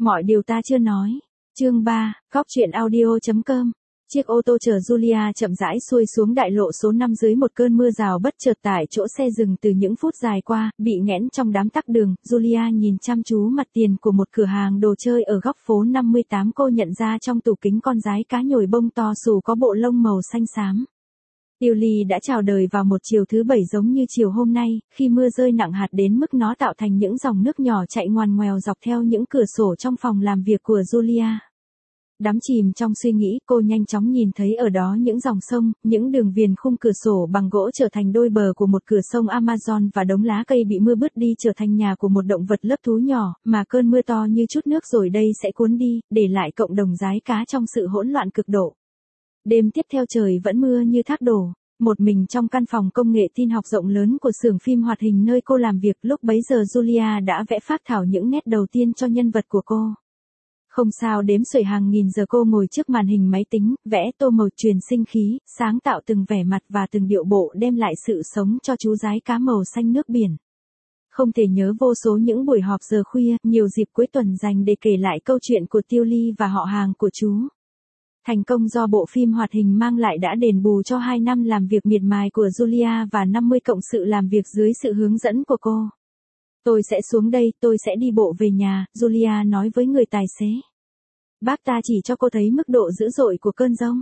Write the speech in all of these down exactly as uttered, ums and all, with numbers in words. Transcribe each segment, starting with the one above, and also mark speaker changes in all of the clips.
Speaker 1: Mọi điều ta chưa nói. Chương ba, Góc truyện audio.com. Chiếc ô tô chở Julia chậm rãi xuôi xuống đại lộ số năm dưới một cơn mưa rào bất chợt tại chỗ xe dừng từ những phút dài qua, bị nghẽn trong đám tắc đường. Julia nhìn chăm chú mặt tiền của một cửa hàng đồ chơi ở góc phố năm mươi tám. Cô nhận ra trong tủ kính con rái cá nhồi bông to xù có bộ lông màu xanh xám. Tilly đã chào đời vào một chiều thứ bảy giống như chiều hôm nay, khi mưa rơi nặng hạt đến mức nó tạo thành những dòng nước nhỏ chạy ngoằn ngoèo dọc theo những cửa sổ trong phòng làm việc của Julia. Đắm chìm trong suy nghĩ, cô nhanh chóng nhìn thấy ở đó những dòng sông, những đường viền khung cửa sổ bằng gỗ trở thành đôi bờ của một cửa sông Amazon và đống lá cây bị mưa bứt đi trở thành nhà của một động vật lớp thú nhỏ, mà cơn mưa to như chút nước rồi đây sẽ cuốn đi, để lại cộng đồng rái cá trong sự hỗn loạn cực độ. Đêm tiếp theo trời vẫn mưa như thác đổ. Một mình trong căn phòng công nghệ tin học rộng lớn của xưởng phim hoạt hình nơi cô làm việc, lúc bấy giờ Julia đã vẽ phác thảo những nét đầu tiên cho nhân vật của cô. Không sao đếm xuể hàng nghìn giờ cô ngồi trước màn hình máy tính, vẽ tô màu truyền sinh khí, sáng tạo từng vẻ mặt và từng điệu bộ đem lại sự sống cho chú rái cá màu xanh nước biển. Không thể nhớ vô số những buổi họp giờ khuya, nhiều dịp cuối tuần dành để kể lại câu chuyện của Tilly và họ hàng của chú. Thành công do bộ phim hoạt hình mang lại đã đền bù cho hai năm làm việc miệt mài của Julia và năm mươi cộng sự làm việc dưới sự hướng dẫn của cô. Tôi sẽ xuống đây, tôi sẽ đi bộ về nhà, Julia nói với người tài xế. Bác ta chỉ cho cô thấy mức độ dữ dội của cơn giông.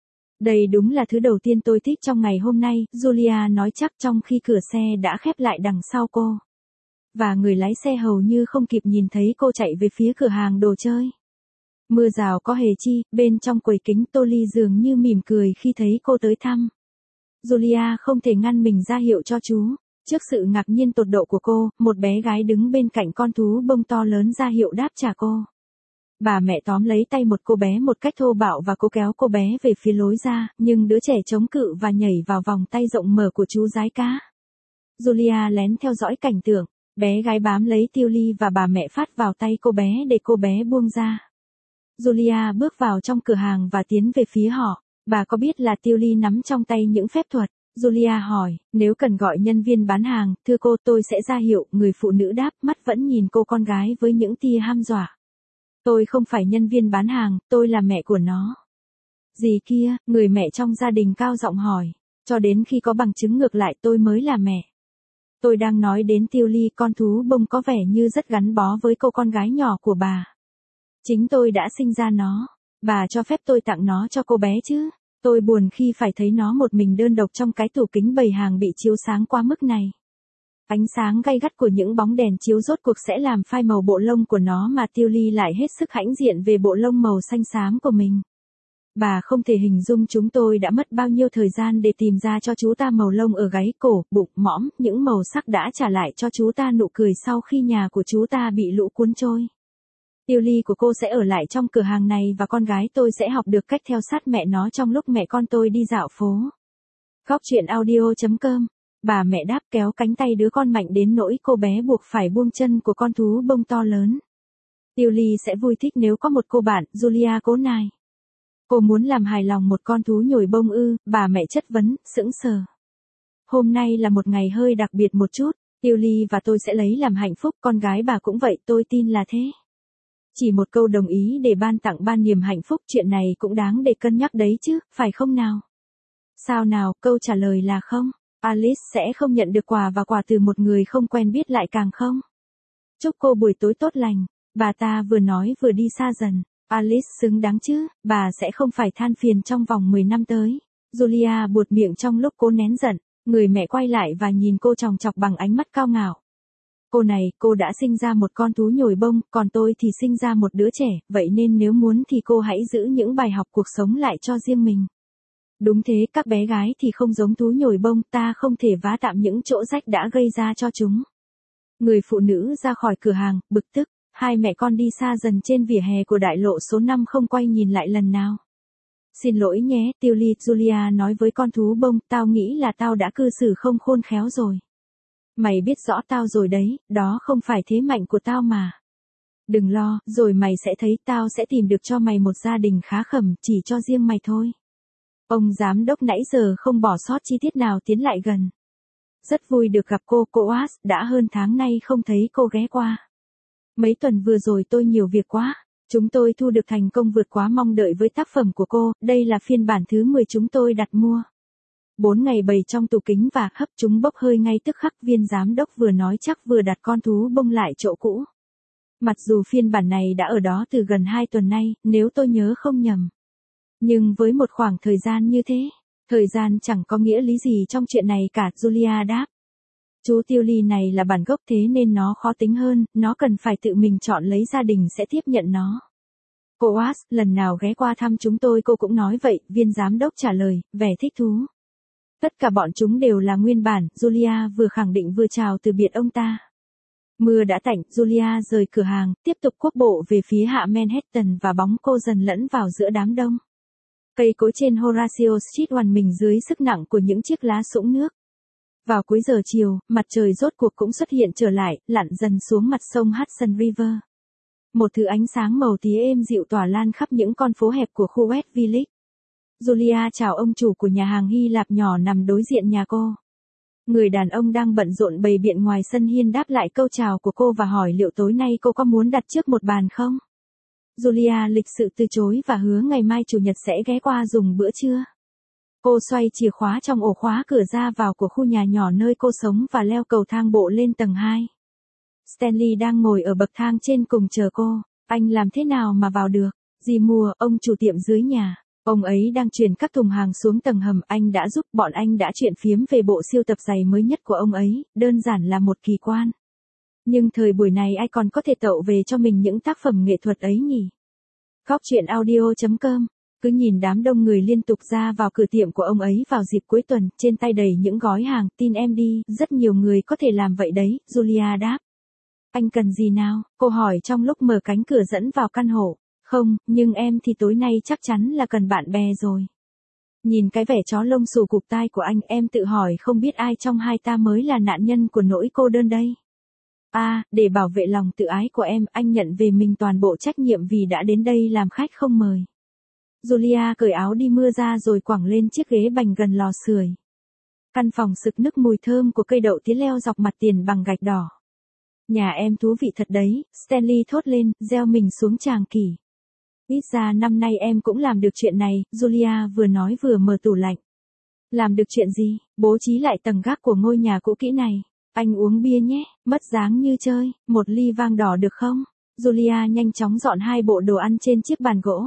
Speaker 1: Đây đúng là thứ đầu tiên tôi thích trong ngày hôm nay, Julia nói chắc trong khi cửa xe đã khép lại đằng sau cô. Và người lái xe hầu như không kịp nhìn thấy cô chạy về phía cửa hàng đồ chơi. Mưa rào có hề chi, bên trong quầy kính Tolly dường như mỉm cười khi thấy cô tới thăm. Julia không thể ngăn mình ra hiệu cho chú. Trước sự ngạc nhiên tột độ của cô, một bé gái đứng bên cạnh con thú bông to lớn ra hiệu đáp trả cô. Bà mẹ tóm lấy tay một cô bé một cách thô bạo và cố kéo cô bé về phía lối ra, nhưng đứa trẻ chống cự và nhảy vào vòng tay rộng mở của chú rái cá. Julia lén theo dõi cảnh tượng, bé gái bám lấy Tilly và bà mẹ phát vào tay cô bé để cô bé buông ra. Julia bước vào trong cửa hàng và tiến về phía họ. Bà có biết là Tilly nắm trong tay những phép thuật? Julia hỏi, nếu cần gọi nhân viên bán hàng, thưa cô tôi sẽ ra hiệu, người phụ nữ đáp, mắt vẫn nhìn cô con gái với những tia hăm dọa. Tôi không phải nhân viên bán hàng, tôi là mẹ của nó. Gì kia, người mẹ trong gia đình cao giọng hỏi, cho đến khi có bằng chứng ngược lại tôi mới là mẹ. Tôi đang nói đến Tilly, con thú bông có vẻ như rất gắn bó với cô con gái nhỏ của bà. Chính tôi đã sinh ra nó, bà cho phép tôi tặng nó cho cô bé chứ. Tôi buồn khi phải thấy nó một mình đơn độc trong cái tủ kính bày hàng bị chiếu sáng quá mức này. Ánh sáng gay gắt của những bóng đèn chiếu rốt cuộc sẽ làm phai màu bộ lông của nó mà Tilly lại hết sức hãnh diện về bộ lông màu xanh xám của mình. Bà không thể hình dung chúng tôi đã mất bao nhiêu thời gian để tìm ra cho chú ta màu lông ở gáy, cổ, bụng, mõm, những màu sắc đã trả lại cho chú ta nụ cười sau khi nhà của chú ta bị lũ cuốn trôi. Tilly của cô sẽ ở lại trong cửa hàng này và con gái tôi sẽ học được cách theo sát mẹ nó trong lúc mẹ con tôi đi dạo phố. Góc truyện audio.com. Bà mẹ đáp kéo cánh tay đứa con mạnh đến nỗi cô bé buộc phải buông chân của con thú bông to lớn. Tilly sẽ vui thích nếu có một cô bạn, Julia cố nài. Cô muốn làm hài lòng một con thú nhồi bông ư, bà mẹ chất vấn, sững sờ. Hôm nay là một ngày hơi đặc biệt một chút, Tilly và tôi sẽ lấy làm hạnh phúc, con gái bà cũng vậy, tôi tin là thế. Chỉ một câu đồng ý để ban tặng ban niềm hạnh phúc, chuyện này cũng đáng để cân nhắc đấy chứ, phải không nào? Sao nào, câu trả lời là không. Alice sẽ không nhận được quà và quà từ một người không quen biết lại càng không. Chúc cô buổi tối tốt lành, bà ta vừa nói vừa đi xa dần. Alice xứng đáng chứ, bà sẽ không phải than phiền trong vòng mười năm tới. Julia buột miệng trong lúc cố nén giận, người mẹ quay lại và nhìn cô chòng chọc bằng ánh mắt cao ngạo. Cô này, cô đã sinh ra một con thú nhồi bông, còn tôi thì sinh ra một đứa trẻ, vậy nên nếu muốn thì cô hãy giữ những bài học cuộc sống lại cho riêng mình. Đúng thế, các bé gái thì không giống thú nhồi bông, ta không thể vá tạm những chỗ rách đã gây ra cho chúng. Người phụ nữ ra khỏi cửa hàng, bực tức, hai mẹ con đi xa dần trên vỉa hè của đại lộ số năm không quay nhìn lại lần nào. Xin lỗi nhé, Tilly, Julia nói với con thú bông, tao nghĩ là tao đã cư xử không khôn khéo rồi. Mày biết rõ tao rồi đấy, đó không phải thế mạnh của tao mà. Đừng lo, rồi mày sẽ thấy tao sẽ tìm được cho mày một gia đình khá khẩm, chỉ cho riêng mày thôi. Ông giám đốc nãy giờ không bỏ sót chi tiết nào tiến lại gần. Rất vui được gặp cô, cô Oas, đã hơn tháng nay không thấy cô ghé qua. Mấy tuần vừa rồi tôi nhiều việc quá. Chúng tôi thu được thành công vượt quá mong đợi với tác phẩm của cô, đây là phiên bản thứ mười chúng tôi đặt mua. Bốn ngày bày trong tủ kính và hấp chúng bốc hơi ngay tức khắc, viên giám đốc vừa nói chắc vừa đặt con thú bông lại chỗ cũ. Mặc dù phiên bản này đã ở đó từ gần hai tuần nay, nếu tôi nhớ không nhầm. Nhưng với một khoảng thời gian như thế, thời gian chẳng có nghĩa lý gì trong chuyện này cả, Julia đáp. Chú tiêu ly này là bản gốc thế nên nó khó tính hơn, nó cần phải tự mình chọn lấy, gia đình sẽ tiếp nhận nó. Cô Watts, lần nào ghé qua thăm chúng tôi cô cũng nói vậy, viên giám đốc trả lời, vẻ thích thú. Tất cả bọn chúng đều là nguyên bản, Julia vừa khẳng định vừa chào từ biệt ông ta. Mưa đã tạnh, Julia rời cửa hàng, tiếp tục cuốc bộ về phía hạ Manhattan và bóng cô dần lẫn vào giữa đám đông. Cây cối trên Horatio Street oằn mình dưới sức nặng của những chiếc lá sũng nước. Vào cuối giờ chiều, mặt trời rốt cuộc cũng xuất hiện trở lại, lặn dần xuống mặt sông Hudson River. Một thứ ánh sáng màu tía êm dịu tỏa lan khắp những con phố hẹp của khu West Village. Julia chào ông chủ của nhà hàng Hy Lạp nhỏ nằm đối diện nhà cô. Người đàn ông đang bận rộn bày biện ngoài sân hiên đáp lại câu chào của cô và hỏi liệu tối nay cô có muốn đặt trước một bàn không? Julia lịch sự từ chối và hứa ngày mai chủ nhật sẽ ghé qua dùng bữa trưa. Cô xoay chìa khóa trong ổ khóa cửa ra vào của khu nhà nhỏ nơi cô sống và leo cầu thang bộ lên tầng hai. Stanley đang ngồi ở bậc thang trên cùng chờ cô. Anh làm thế nào mà vào được? Dì Moore, ông chủ tiệm dưới nhà. Ông ấy đang chuyển các thùng hàng xuống tầng hầm, anh đã giúp, bọn anh đã chuyện phiếm về bộ siêu tập giày mới nhất của ông ấy, đơn giản là một kỳ quan. Nhưng thời buổi này ai còn có thể tậu về cho mình những tác phẩm nghệ thuật ấy nhỉ? Góc chuyện audio chấm com. Cứ nhìn đám đông người liên tục ra vào cửa tiệm của ông ấy vào dịp cuối tuần, trên tay đầy những gói hàng, tin em đi, rất nhiều người có thể làm vậy đấy, Julia đáp. Anh cần gì nào? Cô hỏi trong lúc mở cánh cửa dẫn vào căn hộ. Không, nhưng em thì tối nay chắc chắn là cần bạn bè rồi. Nhìn cái vẻ chó lông xù cụp tai của anh, em tự hỏi không biết ai trong hai ta mới là nạn nhân của nỗi cô đơn đây. À, để bảo vệ lòng tự ái của em, anh nhận về mình toàn bộ trách nhiệm vì đã đến đây làm khách không mời. Julia cởi áo đi mưa ra rồi quẳng lên chiếc ghế bành gần lò sưởi. Căn phòng sực nức mùi thơm của cây đậu tía leo dọc mặt tiền bằng gạch đỏ. Nhà em thú vị thật đấy, Stanley thốt lên, gieo mình xuống tràng kỷ. Ít ra năm nay em cũng làm được chuyện này, Julia vừa nói vừa mở tủ lạnh. Làm được chuyện gì? Bố trí lại tầng gác của ngôi nhà cũ kỹ này. Anh uống bia nhé, mất dáng như chơi, một ly vang đỏ được không? Julia nhanh chóng dọn hai bộ đồ ăn trên chiếc bàn gỗ.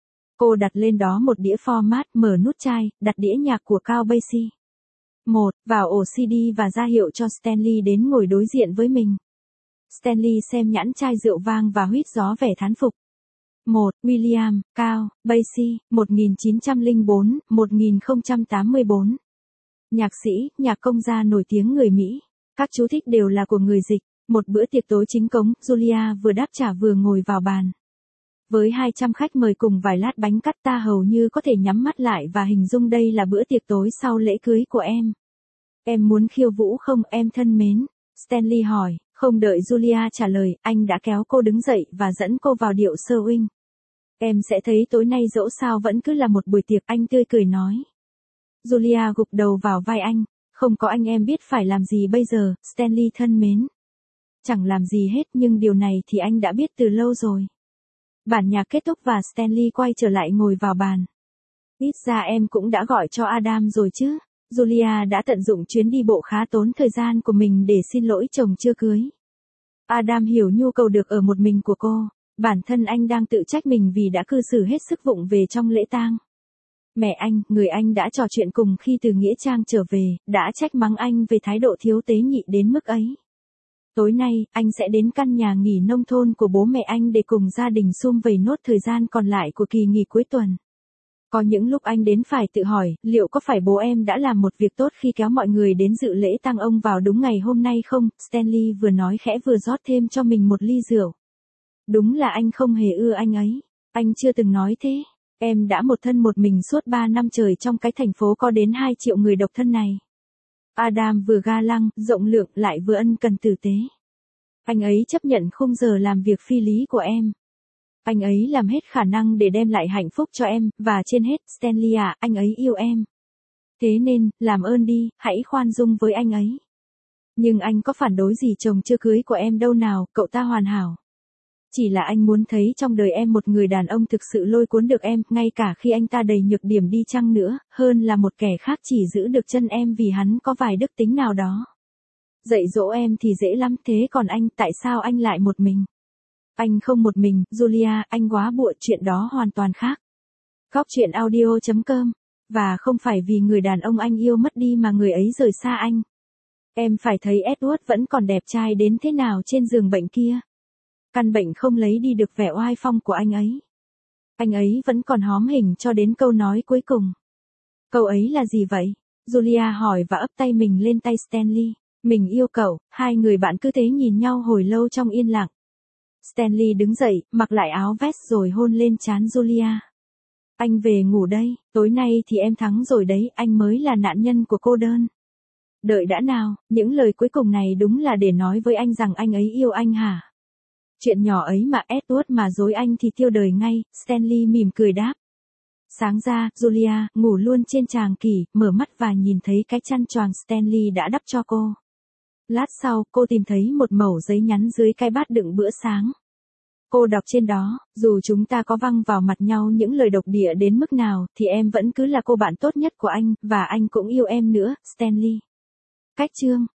Speaker 1: Cô đặt lên đó một đĩa format, mở nút chai, đặt đĩa nhạc của Count Basie. Một, vào ổ xê đê và ra hiệu cho Stanley đến ngồi đối diện với mình. Stanley xem nhãn chai rượu vang và huýt gió vẻ thán phục. một. William, Count Basie, một nghìn chín trăm lẻ bốn đến một nghìn không trăm tám mươi tư. Nhạc sĩ, nhạc công gia nổi tiếng người Mỹ. Các chú thích đều là của người dịch. Một bữa tiệc tối chính cống, Julia vừa đáp trả vừa ngồi vào bàn. Với hai trăm khách mời cùng vài lát bánh cắt, ta hầu như có thể nhắm mắt lại và hình dung đây là bữa tiệc tối sau lễ cưới của em. Em muốn khiêu vũ không, em thân mến? Stanley hỏi. Không đợi Julia trả lời, anh đã kéo cô đứng dậy và dẫn cô vào điệu swing. Em sẽ thấy tối nay dẫu sao vẫn cứ là một buổi tiệc, anh tươi cười nói. Julia gục đầu vào vai anh. Không có anh em biết phải làm gì bây giờ, Stanley thân mến. Chẳng làm gì hết, nhưng điều này thì anh đã biết từ lâu rồi. Bản nhạc kết thúc và Stanley quay trở lại ngồi vào bàn. Ít ra em cũng đã gọi cho Adam rồi chứ. Julia đã tận dụng chuyến đi bộ khá tốn thời gian của mình để xin lỗi chồng chưa cưới. Adam hiểu nhu cầu được ở một mình của cô. Bản thân anh đang tự trách mình vì đã cư xử hết sức vụng về trong lễ tang. Mẹ anh, người anh đã trò chuyện cùng khi từ Nghĩa Trang trở về, đã trách mắng anh về thái độ thiếu tế nhị đến mức ấy. Tối nay, anh sẽ đến căn nhà nghỉ nông thôn của bố mẹ anh để cùng gia đình sum vầy nốt thời gian còn lại của kỳ nghỉ cuối tuần. Có những lúc anh đến phải tự hỏi, liệu có phải bố em đã làm một việc tốt khi kéo mọi người đến dự lễ tang ông vào đúng ngày hôm nay không? Stanley vừa nói khẽ vừa rót thêm cho mình một ly rượu. Đúng là anh không hề ưa anh ấy. Anh chưa từng nói thế. Em đã một thân một mình suốt ba năm trời trong cái thành phố có đến hai triệu người độc thân này. Adam vừa ga lăng, rộng lượng lại vừa ân cần tử tế. Anh ấy chấp nhận khung giờ làm việc phi lý của em. Anh ấy làm hết khả năng để đem lại hạnh phúc cho em, và trên hết, Stanley à, anh ấy yêu em. Thế nên, làm ơn đi, hãy khoan dung với anh ấy. Nhưng anh có phản đối gì chồng chưa cưới của em đâu nào, cậu ta hoàn hảo. Chỉ là anh muốn thấy trong đời em một người đàn ông thực sự lôi cuốn được em, ngay cả khi anh ta đầy nhược điểm đi chăng nữa, hơn là một kẻ khác chỉ giữ được chân em vì hắn có vài đức tính nào đó. Dạy dỗ em thì dễ lắm, thế còn anh, tại sao anh lại một mình? Anh không một mình, Julia, anh quá bụa, chuyện đó hoàn toàn khác. Góc truyện audio chấm com. Và không phải vì người đàn ông anh yêu mất đi mà người ấy rời xa anh. Em phải thấy Edward vẫn còn đẹp trai đến thế nào trên giường bệnh kia. Căn bệnh không lấy đi được vẻ oai phong của anh ấy. Anh ấy vẫn còn hóm hình cho đến câu nói cuối cùng. Câu ấy là gì vậy? Julia hỏi và ấp tay mình lên tay Stanley. Mình yêu cậu. Hai người bạn cứ thế nhìn nhau hồi lâu trong yên lặng. Stanley đứng dậy, mặc lại áo vest rồi hôn lên trán Julia. Anh về ngủ đây, tối nay thì em thắng rồi đấy, anh mới là nạn nhân của cô đơn. Đợi đã nào, những lời cuối cùng này đúng là để nói với anh rằng anh ấy yêu anh hả? Chuyện nhỏ ấy mà Edward mà dối anh thì tiêu đời ngay, Stanley mỉm cười đáp. Sáng ra, Julia, ngủ luôn trên tràng kỷ, mở mắt và nhìn thấy cái chăn choàng Stanley đã đắp cho cô. Lát sau, cô tìm thấy một mẩu giấy nhắn dưới cái bát đựng bữa sáng. Cô đọc trên đó, dù chúng ta có văng vào mặt nhau những lời độc địa đến mức nào, thì em vẫn cứ là cô bạn tốt nhất của anh, và anh cũng yêu em nữa, Stanley. Cách chương